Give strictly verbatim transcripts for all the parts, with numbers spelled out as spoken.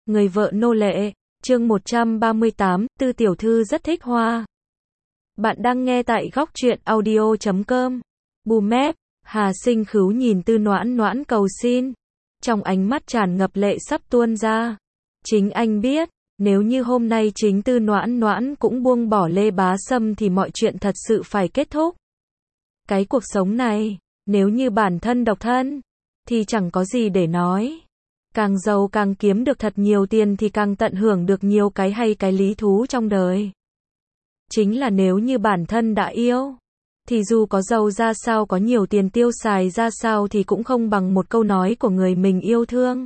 Người vợ nô lệ, chương một trăm ba mươi tám, Tư tiểu thư rất thích hoa. Bạn đang nghe tại góc truyện audio chấm com. Bù mép, Hà Sinh Khứu nhìn Tư Noãn Noãn cầu xin, trong ánh mắt tràn ngập lệ sắp tuôn ra. Chính anh biết, nếu như hôm nay chính Tư Noãn Noãn cũng buông bỏ Lê Bá Sâm thì mọi chuyện thật sự phải kết thúc. Cái cuộc sống này, nếu như bản thân độc thân, thì chẳng có gì để nói. Càng giàu càng kiếm được thật nhiều tiền thì càng tận hưởng được nhiều cái hay cái lý thú trong đời. Chính là nếu như bản thân đã yêu, thì dù có giàu ra sao, có nhiều tiền tiêu xài ra sao thì cũng không bằng một câu nói của người mình yêu thương.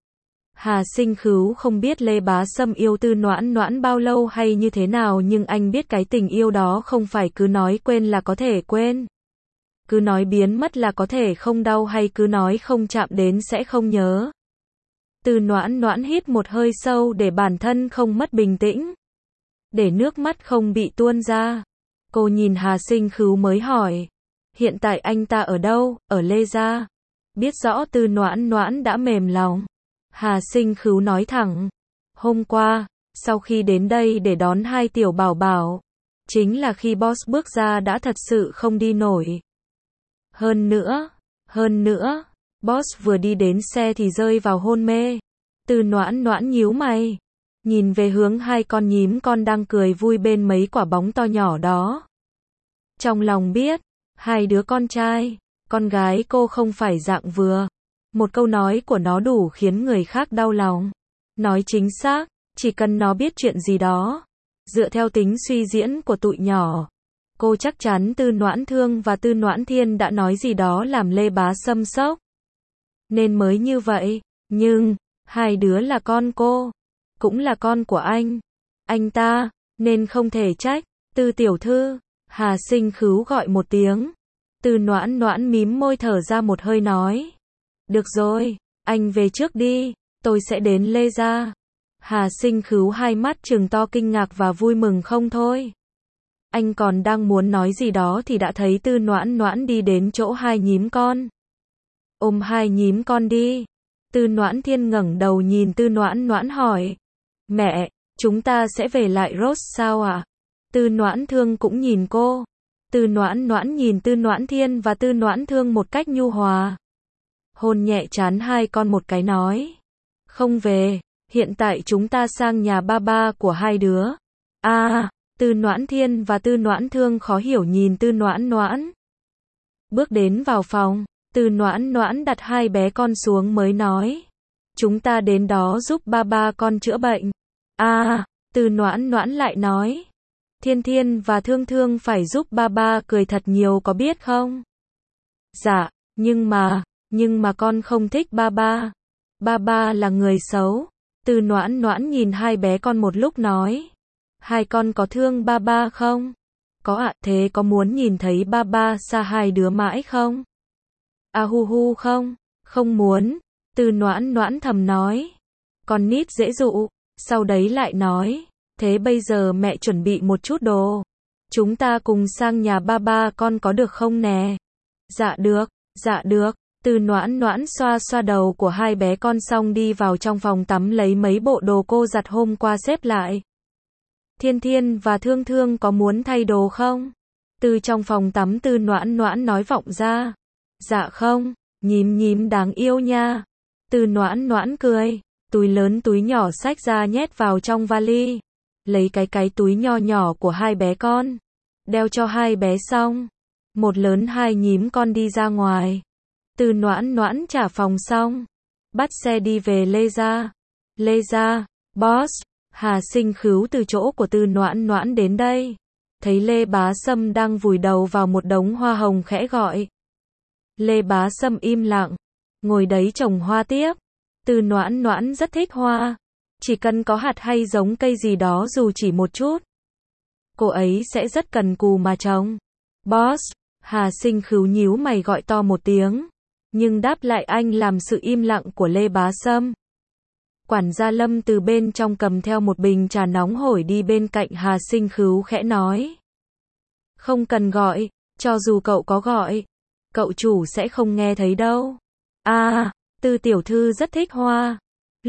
Hà Sinh Khứu không biết Lê Bá Sâm yêu Tư Noãn Noãn bao lâu hay như thế nào, nhưng anh biết cái tình yêu đó không phải cứ nói quên là có thể quên. Cứ nói biến mất là có thể không đau, hay cứ nói không chạm đến sẽ không nhớ. Tư Noãn Noãn hít một hơi sâu để bản thân không mất bình tĩnh, để nước mắt không bị tuôn ra. Cô nhìn Hà Sinh Khứu mới hỏi, hiện tại anh ta ở đâu? Ở Lê gia. Biết rõ Tư Noãn Noãn đã mềm lòng, Hà Sinh Khứu nói thẳng, hôm qua, sau khi đến đây để đón hai tiểu bảo bảo, chính là khi boss bước ra đã thật sự không đi nổi. Hơn nữa, hơn nữa, boss vừa đi đến xe thì rơi vào hôn mê. Tư Noãn Noãn nhíu mày, nhìn về hướng hai con nhím con đang cười vui bên mấy quả bóng to nhỏ đó. Trong lòng biết, hai đứa con trai, con gái cô không phải dạng vừa. Một câu nói của nó đủ khiến người khác đau lòng. Nói chính xác, chỉ cần nó biết chuyện gì đó, dựa theo tính suy diễn của tụi nhỏ, cô chắc chắn Tư Noãn Thương và Tư Noãn Thiên đã nói gì đó làm Lê Bá Sâm sốc, nên mới như vậy. Nhưng, hai đứa là con cô, cũng là con của anh, anh ta, nên không thể trách. Tư tiểu thư, Hà Sinh Khứu gọi một tiếng. Tư Noãn Noãn mím môi thở ra một hơi nói, được rồi, anh về trước đi, tôi sẽ đến Lê gia. Hà Sinh Khứu hai mắt trừng to kinh ngạc và vui mừng không thôi. Anh còn đang muốn nói gì đó thì đã thấy Tư Noãn Noãn đi đến chỗ hai nhím con. Ôm hai nhím con đi. Tư Noãn Thiên ngẩng đầu nhìn Tư Noãn Noãn hỏi, mẹ, chúng ta sẽ về lại Rose sao ạ? À? Tư Noãn Thương cũng nhìn cô. Tư Noãn Noãn nhìn Tư Noãn Thiên và Tư Noãn Thương một cách nhu hòa, hôn nhẹ trán hai con một cái nói, không về, hiện tại chúng ta sang nhà ba ba của hai đứa. À, Tư Noãn Thiên và Tư Noãn Thương khó hiểu nhìn Tư Noãn Noãn. Bước đến vào phòng, Tư Noãn Noãn đặt hai bé con xuống mới nói, chúng ta đến đó giúp ba ba con chữa bệnh. À, Tư Noãn Noãn lại nói, Thiên Thiên và Thương Thương phải giúp ba ba cười thật nhiều có biết không? Dạ, nhưng mà, nhưng mà con không thích ba ba. Ba ba là người xấu. Tư Noãn Noãn nhìn hai bé con một lúc nói, hai con có thương ba ba không? Có ạ. À, thế có muốn nhìn thấy ba ba xa hai đứa mãi không? À hu hu không? Không muốn. Tư Noãn Noãn thầm nói, con nít dễ dụ. Sau đấy lại nói, thế bây giờ mẹ chuẩn bị một chút đồ, chúng ta cùng sang nhà ba ba con có được không nè? Dạ được, dạ được. Tư Noãn Noãn xoa xoa đầu của hai bé con xong đi vào trong phòng tắm lấy mấy bộ đồ cô giặt hôm qua xếp lại. Thiên Thiên và Thương Thương có muốn thay đồ không? Từ trong phòng tắm Tư Noãn Noãn nói vọng ra. Dạ không, nhím nhím đáng yêu nha. Tư Noãn Noãn cười, túi lớn túi nhỏ xách ra nhét vào trong vali, lấy cái cái túi nho nhỏ của hai bé con, đeo cho hai bé xong, một lớn hai nhím con đi ra ngoài. Tư Noãn Noãn trả phòng xong, bắt xe đi về Lê gia. Lê gia, boss. Hà Sinh Khứu từ chỗ của Tư Noãn Noãn đến đây, thấy Lê Bá Sâm đang vùi đầu vào một đống hoa hồng khẽ gọi. Lê Bá Sâm im lặng, ngồi đấy trồng hoa tiếp. Tư Noãn Noãn rất thích hoa, chỉ cần có hạt hay giống cây gì đó dù chỉ một chút, cô ấy sẽ rất cần cù mà trồng. Boss. Hà Sinh Khứu nhíu mày gọi to một tiếng, nhưng đáp lại anh làm sự im lặng của Lê Bá Sâm. Quản gia Lâm từ bên trong cầm theo một bình trà nóng hổi đi bên cạnh Hà Sinh Khứu khẽ nói, không cần gọi, cho dù cậu có gọi, cậu chủ sẽ không nghe thấy đâu. À, Tư tiểu thư rất thích hoa.